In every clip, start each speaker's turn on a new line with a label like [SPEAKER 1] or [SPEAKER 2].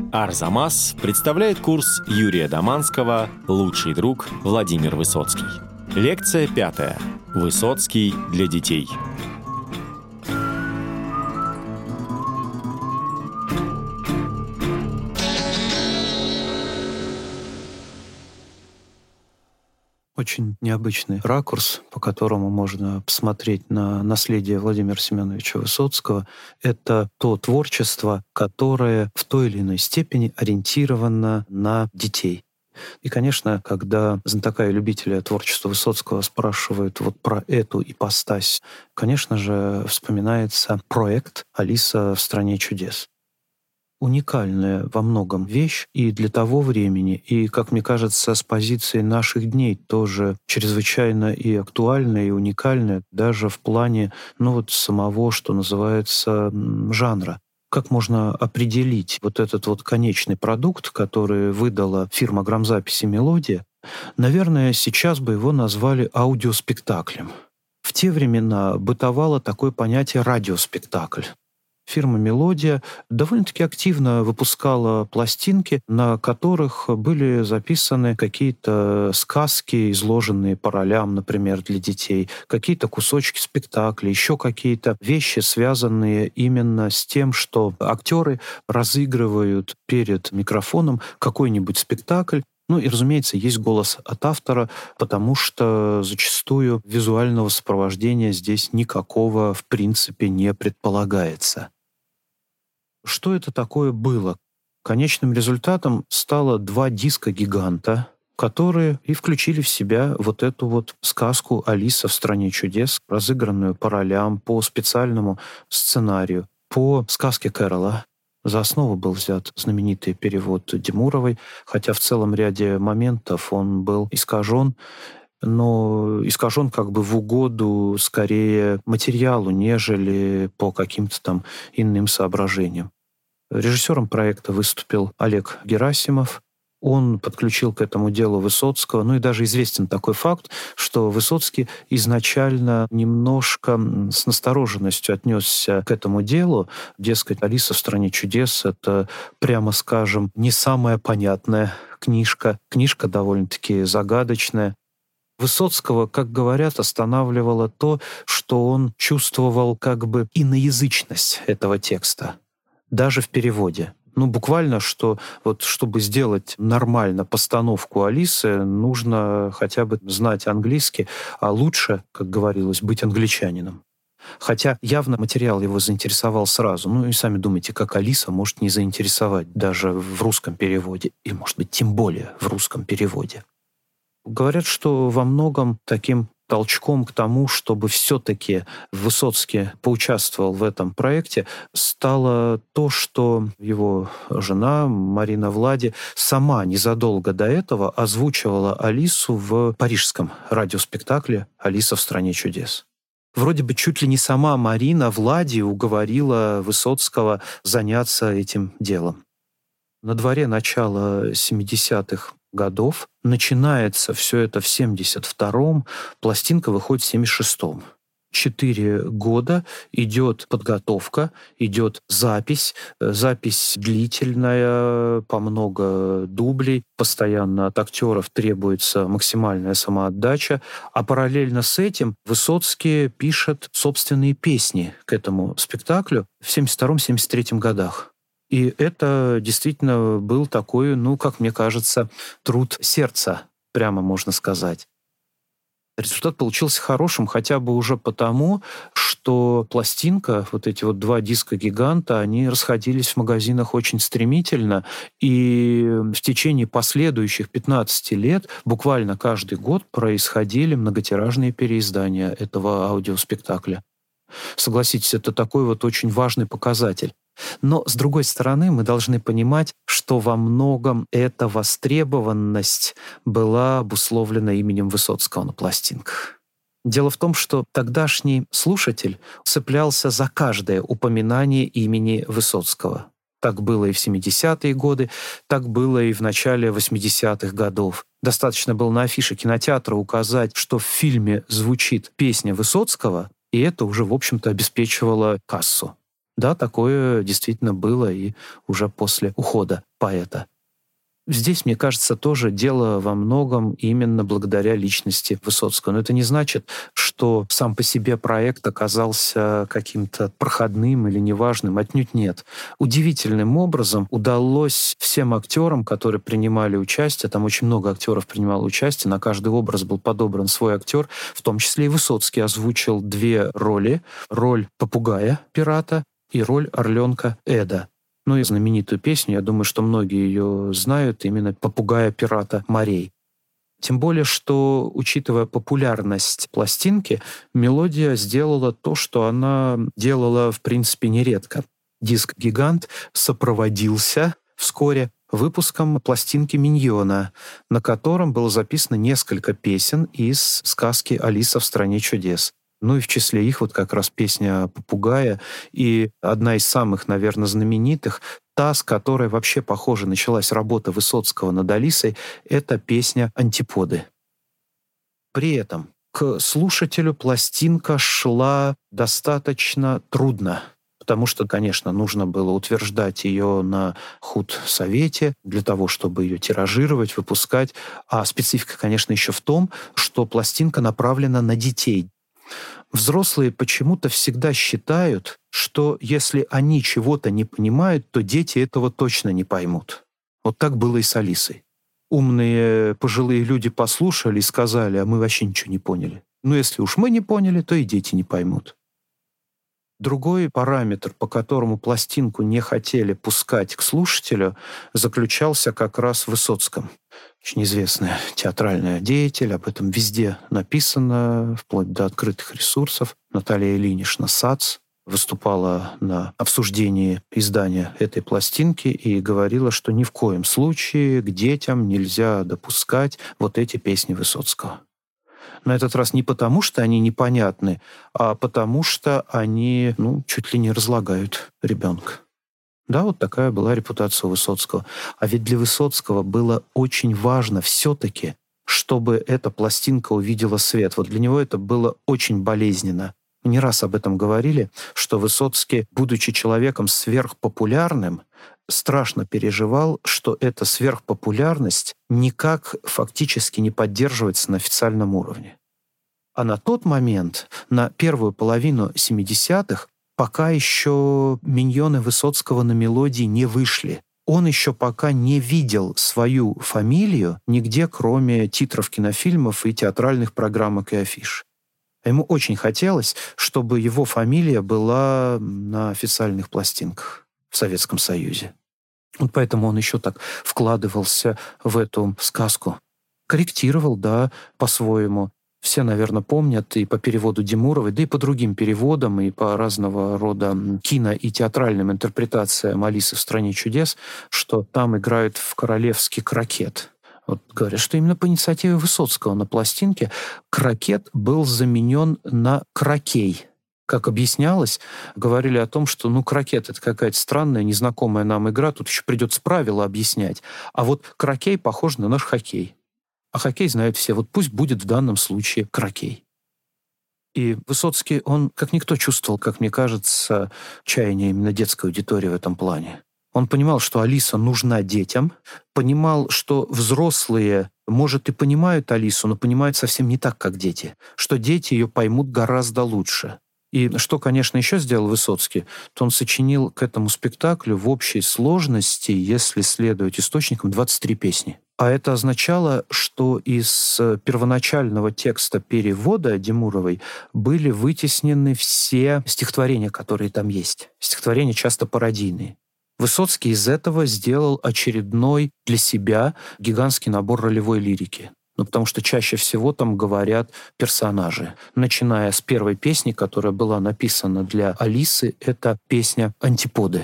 [SPEAKER 1] Арзамас представляет курс Юрия Доманского «Лучший друг Владимир Высоцкий». Лекция 5. Высоцкий для детей.
[SPEAKER 2] Очень необычный ракурс, по которому можно посмотреть на наследие Владимира Семеновича Высоцкого. Это то творчество, которое в той или иной степени ориентировано на детей. И, конечно, когда знатока и любителя творчества Высоцкого спрашивают вот про эту ипостась, конечно же, вспоминается проект «Алиса в стране чудес». Уникальная во многом вещь и для того времени, и, как мне кажется, с позиции наших дней тоже чрезвычайно и актуальная, и уникальная, даже в плане, самого, что называется, жанра. Как можно определить вот этот вот конечный продукт, который выдала фирма грамзаписи «Мелодия»? Наверное, сейчас бы его назвали аудиоспектаклем. В те времена бытовало такое понятие «радиоспектакль». Фирма «Мелодия» довольно-таки активно выпускала пластинки, на которых были записаны какие-то сказки, изложенные по ролям, например, для детей, какие-то кусочки спектакля, еще какие-то вещи, связанные именно с тем, что актеры разыгрывают перед микрофоном какой-нибудь спектакль. И, разумеется, есть голос от автора, потому что зачастую визуального сопровождения здесь никакого, в принципе, не предполагается. Что это такое было? Конечным результатом стало 2 диска-гиганта, которые и включили в себя вот эту вот сказку «Алиса в стране чудес», разыгранную по ролям, по специальному сценарию, по сказке Кэрола. За основу был взят знаменитый перевод Демуровой, хотя в целом ряде моментов он был искажен, но искажен как бы в угоду скорее материалу, нежели по каким-то там иным соображениям. Режиссером проекта выступил Олег Герасимов. Он подключил к этому делу Высоцкого. И даже известен такой факт, что Высоцкий изначально немножко с настороженностью отнесся к этому делу. Дескать, «Алиса в стране чудес» — это, прямо скажем, не самая понятная книжка. Книжка довольно-таки загадочная. Высоцкого, как говорят, останавливало то, что он чувствовал как бы иноязычность этого текста, даже в переводе. Буквально, что вот чтобы сделать нормально постановку Алисы, нужно хотя бы знать английский, а лучше, как говорилось, быть англичанином. Хотя явно материал его заинтересовал сразу. И сами думайте, как Алиса может не заинтересовать даже в русском переводе, и, может быть, тем более в русском переводе. Говорят, что во многом таким толчком к тому, чтобы все-таки Высоцкий поучаствовал в этом проекте, стало то, что его жена Марина Влади сама незадолго до этого озвучивала Алису в парижском радиоспектакле «Алиса в стране чудес». Вроде бы чуть ли не сама Марина Влади уговорила Высоцкого заняться этим делом. На дворе начала 70-х годов. Начинается все это в 72-м, пластинка выходит в 76-м. 4 года идет подготовка, идет запись длительная, по много дублей, постоянно от актеров требуется максимальная самоотдача, а параллельно с этим Высоцкий пишет собственные песни к этому спектаклю в 72-73 годах. И это действительно был такой, как мне кажется, труд сердца, прямо можно сказать. Результат получился хорошим хотя бы уже потому, что пластинка, вот эти вот 2 диска-гиганта, они расходились в магазинах очень стремительно, и в течение последующих 15 лет буквально каждый год происходили многотиражные переиздания этого аудиоспектакля. Согласитесь, это такой вот очень важный показатель. Но, с другой стороны, мы должны понимать, что во многом эта востребованность была обусловлена именем Высоцкого на пластинках. Дело в том, что тогдашний слушатель цеплялся за каждое упоминание имени Высоцкого. Так было и в 70-е годы, так было и в начале 80-х годов. Достаточно было на афише кинотеатра указать, что в фильме звучит песня Высоцкого, и это уже, в общем-то, обеспечивало кассу. Да, такое действительно было и уже после ухода поэта. Здесь, мне кажется, тоже дело во многом именно благодаря личности Высоцкого. Но это не значит, что сам по себе проект оказался каким-то проходным или неважным. Отнюдь нет. Удивительным образом удалось всем актерам, которые принимали участие, там очень много актеров принимало участие, на каждый образ был подобран свой актер, в том числе и Высоцкий озвучил 2 роли. Роль попугая, пирата, и роль орленка Эда. Ну и знаменитую песню, я думаю, что многие ее знают, именно «Попугая пирата морей». Тем более, что, учитывая популярность пластинки, мелодия сделала то, что она делала, в принципе, нередко. Диск «Гигант» сопроводился вскоре выпуском пластинки «Миньона», на котором было записано несколько песен из сказки «Алиса в стране чудес». Ну и в числе их вот как раз песня «Попугая» и одна из самых, наверное, знаменитых, та, с которой вообще, похоже, началась работа Высоцкого над Алисой, это песня «Антиподы». При этом к слушателю пластинка шла достаточно трудно, потому что, конечно, нужно было утверждать ее на худсовете для того, чтобы ее тиражировать, выпускать. А специфика, конечно, еще в том, что пластинка направлена на детей. Взрослые почему-то всегда считают, что если они чего-то не понимают, то дети этого точно не поймут. Вот так было и с Алисой. Умные пожилые люди послушали и сказали, а мы вообще ничего не поняли. Ну, если уж мы не поняли, то и дети не поймут. Другой параметр, по которому пластинку не хотели пускать к слушателю, заключался как раз в Высоцком. Очень известный театральный деятель, об этом везде написано, вплоть до открытых ресурсов. Наталья Ильинична Сац выступала на обсуждении издания этой пластинки и говорила, что ни в коем случае к детям нельзя допускать вот эти песни Высоцкого. На этот раз не потому, что они непонятны, а потому что они, чуть ли не разлагают ребенка. Да, вот такая была репутация у Высоцкого. А ведь для Высоцкого было очень важно все-таки, чтобы эта пластинка увидела свет. Вот для него это было очень болезненно. Мы не раз об этом говорили, что Высоцкий, будучи человеком сверхпопулярным, страшно переживал, что эта сверхпопулярность никак фактически не поддерживается на официальном уровне. А на тот момент, на первую половину 70-х, пока еще миньоны Высоцкого на мелодии не вышли. Он еще пока не видел свою фамилию нигде, кроме титров кинофильмов и театральных программок и афиш. Ему очень хотелось, чтобы его фамилия была на официальных пластинках в Советском Союзе. Вот поэтому он еще так вкладывался в эту сказку. Корректировал, да, по-своему. Все, наверное, помнят и по переводу Демуровой, да и по другим переводам, и по разного рода кино- и театральным интерпретациям «Алисы в стране чудес», что там играют в королевский крокет. Вот говорят, что именно по инициативе Высоцкого на пластинке крокет был заменен на крокей. Как объяснялось, говорили о том, что крокет — это какая-то странная, незнакомая нам игра, тут еще придется правила объяснять. А вот крокей похож на наш хоккей. А хоккей знают все. Вот пусть будет в данном случае крокей. И Высоцкий, он как никто чувствовал, как мне кажется, чаяние именно детской аудитории в этом плане. Он понимал, что Алиса нужна детям, понимал, что взрослые, может, и понимают Алису, но понимают совсем не так, как дети, что дети ее поймут гораздо лучше. И что, конечно, еще сделал Высоцкий, то он сочинил к этому спектаклю в общей сложности, если следовать источникам, 23 песни. А это означало, что из первоначального текста перевода Демуровой были вытеснены все стихотворения, которые там есть. Стихотворения часто пародийные. Высоцкий из этого сделал очередной для себя гигантский набор ролевой лирики. Потому что чаще всего там говорят персонажи. Начиная с первой песни, которая была написана для Алисы, это песня «Антиподы».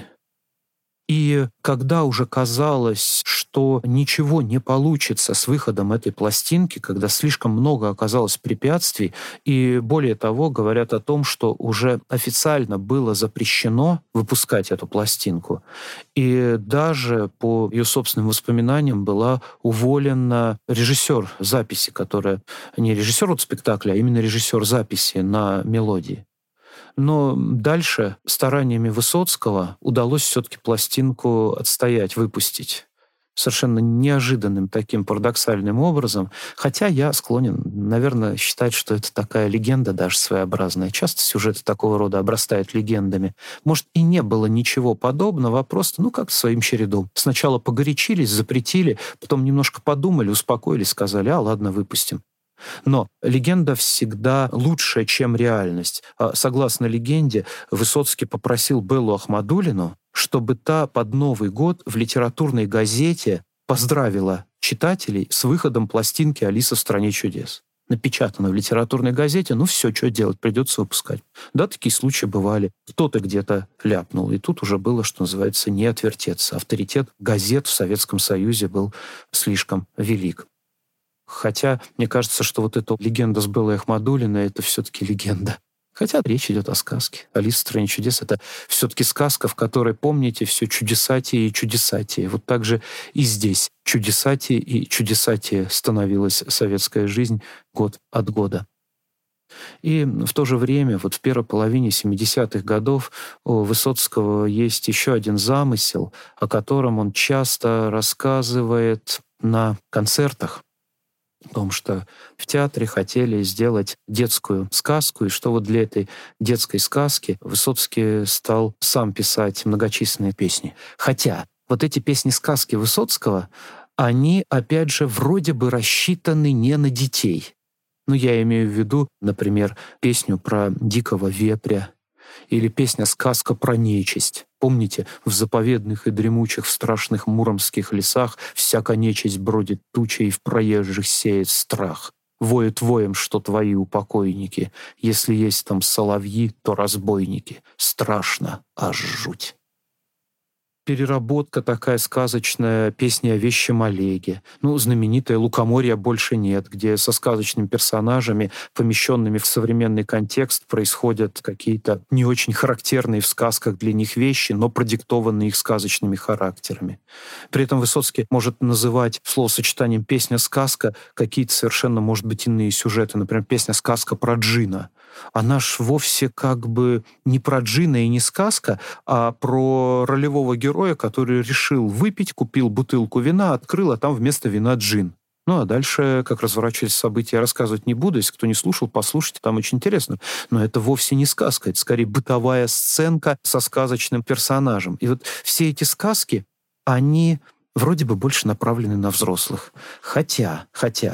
[SPEAKER 2] И когда уже казалось, что ничего не получится с выходом этой пластинки, когда слишком много оказалось препятствий, и более того, говорят о том, что уже официально было запрещено выпускать эту пластинку, и даже по ее собственным воспоминаниям была уволена режиссер записи, которая не режиссер спектакля, а именно режиссер записи на мелодии. Но дальше стараниями Высоцкого удалось все-таки пластинку отстоять, выпустить. Совершенно неожиданным таким парадоксальным образом. Хотя я склонен, наверное, считать, что это такая легенда даже своеобразная. Часто сюжеты такого рода обрастают легендами. Может, и не было ничего подобного, а просто, как своим чередом. Сначала погорячились, запретили, потом немножко подумали, успокоились, сказали: ладно, выпустим. Но легенда всегда лучше, чем реальность. Согласно легенде, Высоцкий попросил Беллу Ахмадуллину, чтобы та под Новый год в литературной газете поздравила читателей с выходом пластинки «Алиса в стране чудес». Напечатано в литературной газете, все, что делать, придется выпускать. Да, такие случаи бывали. Кто-то где-то ляпнул, и тут уже было, что называется, не отвертеться. Авторитет газет в Советском Союзе был слишком велик. Хотя, мне кажется, что вот эта легенда с Беллой Ахмадуллиной — это все-таки легенда. Хотя речь идет о сказке. «Алиса в стране чудес» — это все-таки сказка, в которой, помните, все чудесатие и чудесатие. Вот так же и здесь чудесатие и чудесатие становилась советская жизнь год от года. И в то же время, в первой половине 70-х годов у Высоцкого есть еще один замысел, о котором он часто рассказывает на концертах. О том, что в театре хотели сделать детскую сказку, и что для этой детской сказки Высоцкий стал сам писать многочисленные песни. Хотя эти песни-сказки Высоцкого, они, опять же, вроде бы рассчитаны не на детей. Я имею в виду, например, песню про дикого вепря или песня-сказка про нечисть. Помните, в заповедных и дремучих, в страшных муромских лесах всяка нечисть бродит тучей и в проезжих сеет страх. Воют воем, что твои упокойники. Если есть там соловьи, то разбойники. Страшно, аж жуть. Переработка такая сказочная песни о вещем Олеге. Знаменитая «Лукоморья больше нет», где со сказочными персонажами, помещенными в современный контекст, происходят какие-то не очень характерные в сказках для них вещи, но продиктованные их сказочными характерами. При этом Высоцкий может называть словосочетанием «песня-сказка» какие-то совершенно, может быть, иные сюжеты. Например, песня-сказка про джина. Она ж вовсе не про джина и не сказка, а про ролевого героя, который решил выпить, купил бутылку вина, открыл, а там вместо вина джин. А дальше, как разворачивались события, я рассказывать не буду. Если кто не слушал, послушайте, там очень интересно. Но это вовсе не сказка, это скорее бытовая сценка со сказочным персонажем. И все эти сказки, они вроде бы больше направлены на взрослых. Хотя,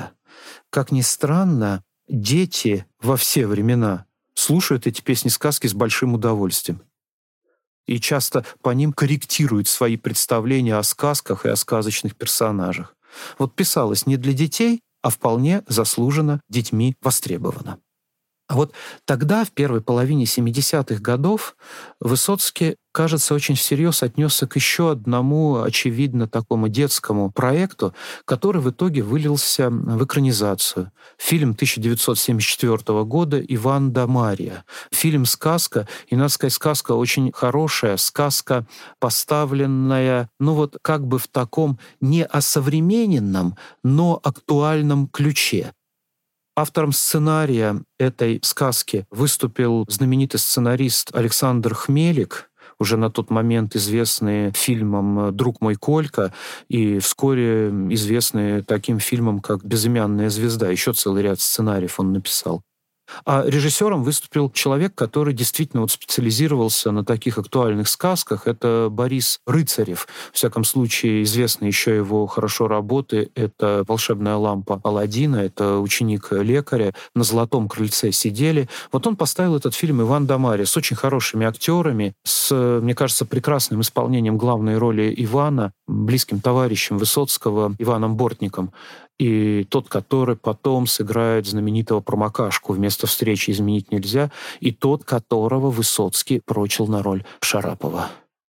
[SPEAKER 2] как ни странно, дети во все времена слушают эти песни-сказки с большим удовольствием. И часто по ним корректируют свои представления о сказках и о сказочных персонажах. Писалось не для детей, а вполне заслуженно детьми востребовано. А тогда, в первой половине 70-х годов, Высоцкий, кажется, очень всерьез отнесся к еще одному, очевидно, такому детскому проекту, который в итоге вылился в экранизацию. Фильм 1974 года «Иван да Марья». Фильм-сказка, и, надо сказать, сказка очень хорошая, сказка, поставленная, в таком не осовремененном, но актуальном ключе. Автором сценария этой сказки выступил знаменитый сценарист Александр Хмелик, уже на тот момент известный фильмом «Друг мой Колька» и вскоре известный таким фильмом, как «Безымянная звезда». Еще целый ряд сценариев он написал. А режиссером выступил человек, который действительно специализировался на таких актуальных сказках. Это Борис Рыцарев. В всяком случае, известны еще его хорошо работы. Это «Волшебная лампа Аладдина», это «Ученик лекаря», «На золотом крыльце сидели». Он поставил этот фильм «Иван да Марья» с очень хорошими актерами, с, мне кажется, прекрасным исполнением главной роли Ивана, близким товарищем Высоцкого Иваном Бортником. И тот, который потом сыграет знаменитого Промокашку «Вместо встречи изменить нельзя», и тот, которого Высоцкий прочил на роль Шарапова.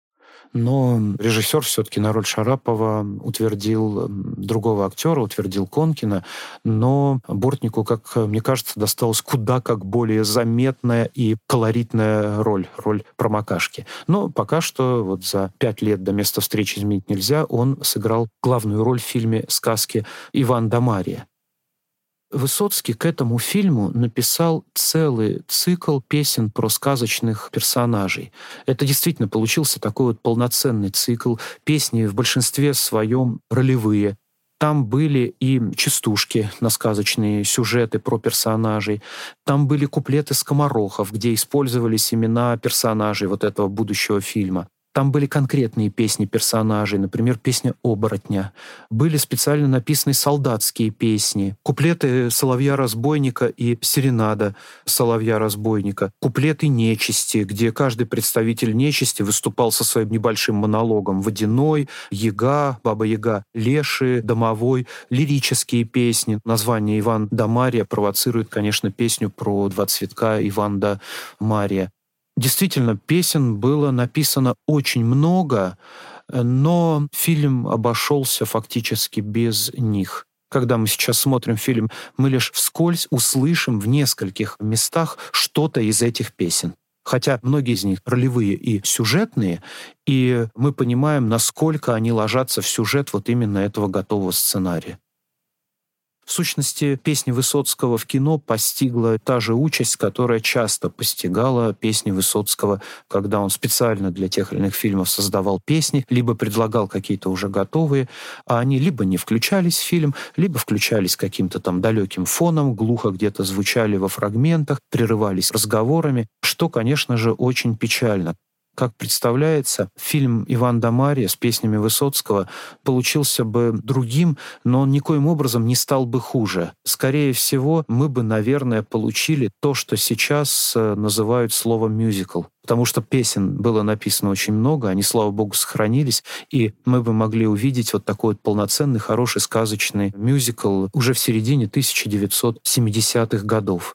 [SPEAKER 2] Но режиссер все-таки на роль Шарапова утвердил другого актера, утвердил Конкина, но Бортнику, как мне кажется, досталась куда как более заметная и колоритная роль Промокашки. Но пока что за 5 лет до «Места встречи изменить нельзя» он сыграл главную роль в фильме «Сказки Иван да Марья». Высоцкий к этому фильму написал целый цикл песен про сказочных персонажей. Это действительно получился такой вот полноценный цикл. Песни в большинстве своем ролевые. Там были и частушки на сказочные сюжеты про персонажей. Там были куплеты скоморохов, где использовались имена персонажей вот этого будущего фильма. Там были конкретные песни персонажей, например, песня «Оборотня». Были специально написаны солдатские песни, куплеты «Соловья-разбойника» и «Серенада Соловья-разбойника», куплеты «Нечисти», где каждый представитель нечисти выступал со своим небольшим монологом. Водяной, Яга, Баба-Яга, Леший, Домовой, лирические песни. Название «Иван да Мария» провоцирует, конечно, песню про два цветка «Иван да Мария». Действительно, песен было написано очень много, но фильм обошелся фактически без них. Когда мы сейчас смотрим фильм, мы лишь вскользь услышим в нескольких местах что-то из этих песен. Хотя многие из них ролевые и сюжетные, и мы понимаем, насколько они ложатся в сюжет вот именно этого готового сценария. В сущности, песни Высоцкого в кино постигла та же участь, которая часто постигала песни Высоцкого, когда он специально для тех или иных фильмов создавал песни, либо предлагал какие-то уже готовые, а они либо не включались в фильм, либо включались каким-то там далеким фоном, глухо где-то звучали во фрагментах, прерывались разговорами, что, конечно же, очень печально. Как представляется, фильм «Иван да Мария» с песнями Высоцкого получился бы другим, но он никоим образом не стал бы хуже. Скорее всего, мы бы, наверное, получили то, что сейчас называют словом «мюзикл». Потому что песен было написано очень много, они, слава богу, сохранились, и мы бы могли увидеть вот такой вот полноценный, хороший, сказочный мюзикл уже в середине 1970-х годов.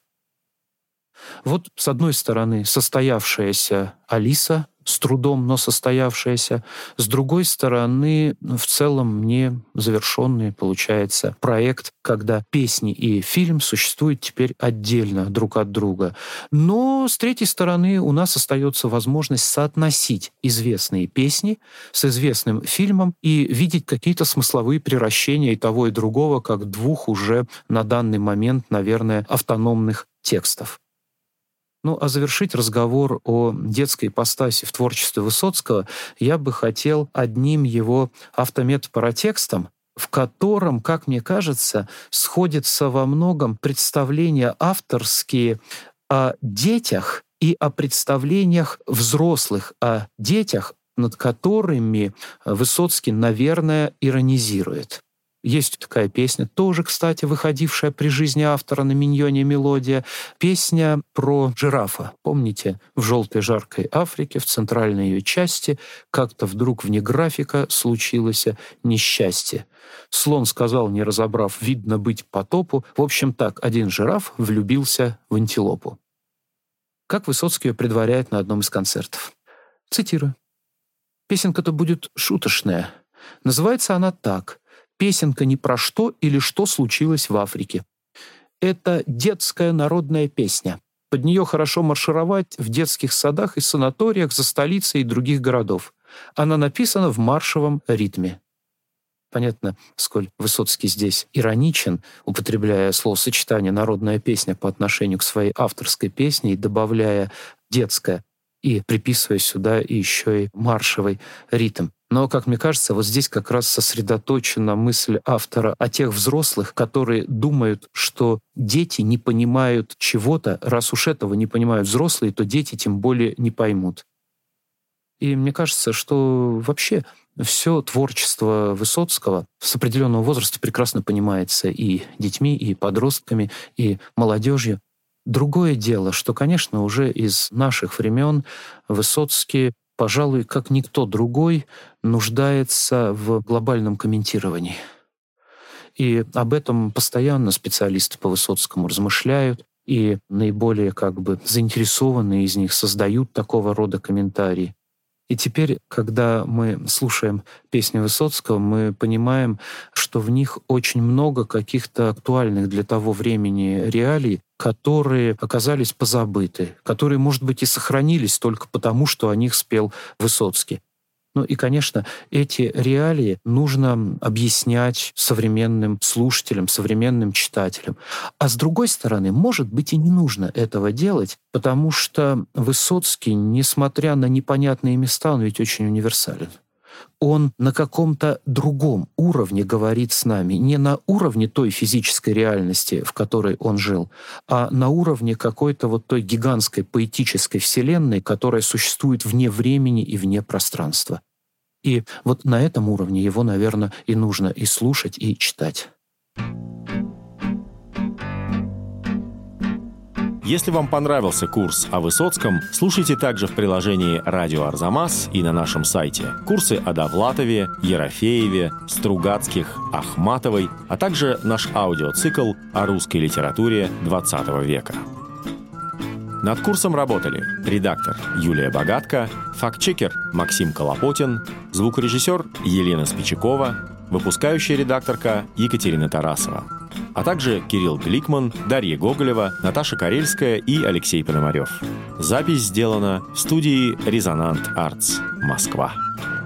[SPEAKER 2] Вот, с одной стороны, состоявшаяся «Алиса», с трудом, но состоявшаяся. С другой стороны, в целом не завершенный, получается, проект, когда песни и фильм существуют теперь отдельно друг от друга. Но, с третьей стороны, у нас остается возможность соотносить известные песни с известным фильмом и видеть какие-то смысловые превращения и того, и другого, как двух уже на данный момент, наверное, автономных текстов. Ну, а завершить разговор о детской ипостаси в творчестве Высоцкого я бы хотел одним его автометапаратекстом, в котором, как мне кажется, сходятся во многом представления авторские о детях и о представлениях взрослых о детях, над которыми Высоцкий, наверное, иронизирует. Есть такая песня, тоже, кстати, выходившая при жизни автора на «Миньоне» мелодия. Песня про жирафа. Помните, в желтой жаркой Африке, в центральной ее части, как-то вдруг вне графика случилось несчастье. Слон сказал, не разобрав, видно быть потопу. В общем так, один жираф влюбился в антилопу. Как Высоцкий ее предваряет на одном из концертов. Цитирую. Песенка-то будет шуточная. Называется она так: «Песенка не про что или что случилось в Африке». Это детская народная песня. Под нее хорошо маршировать в детских садах и санаториях за столицей и других городов. Она написана в маршевом ритме. Понятно, сколь Высоцкий здесь ироничен, употребляя словосочетание «народная песня» по отношению к своей авторской песне и добавляя «детская», и приписывая сюда еще и маршевый ритм. Но, как мне кажется, вот здесь как раз сосредоточена мысль автора о тех взрослых, которые думают, что дети не понимают чего-то, раз уж этого не понимают взрослые, то дети тем более не поймут. И мне кажется, что вообще все творчество Высоцкого с определенного возраста прекрасно понимается и детьми, и подростками, и молодежью. Другое дело, что, конечно, уже из наших времен Высоцкий, пожалуй, как никто другой, нуждается в глобальном комментировании. И об этом постоянно специалисты по Высоцкому размышляют, и наиболее заинтересованные из них создают такого рода комментарии. И теперь, когда мы слушаем песни Высоцкого, мы понимаем, что в них очень много каких-то актуальных для того времени реалий, которые оказались позабыты, которые, может быть, и сохранились только потому, что о них спел Высоцкий. Ну и, конечно, эти реалии нужно объяснять современным слушателям, современным читателям. А с другой стороны, может быть, и не нужно этого делать, потому что Высоцкий, несмотря на непонятные места, он ведь очень универсален. Он на каком-то другом уровне говорит с нами, не на уровне той физической реальности, в которой он жил, а на уровне какой-то вот той гигантской поэтической вселенной, которая существует вне времени и вне пространства. И вот на этом уровне его, наверное, и нужно и слушать, и читать.
[SPEAKER 1] Если вам понравился курс о Высоцком, слушайте также в приложении «Радио Арзамас» и на нашем сайте курсы о Довлатове, Ерофееве, Стругацких, Ахматовой, а также наш аудиоцикл о русской литературе XX века. Над курсом работали редактор Юлия Богатко, фактчекер Максим Колопотин, звукорежиссер Елена Спичакова, выпускающая редакторка Екатерина Тарасова, а также Кирилл Гликман, Дарья Гоголева, Наташа Карельская и Алексей Пономарев. Запись сделана в студии «Резонант Артс», Москва.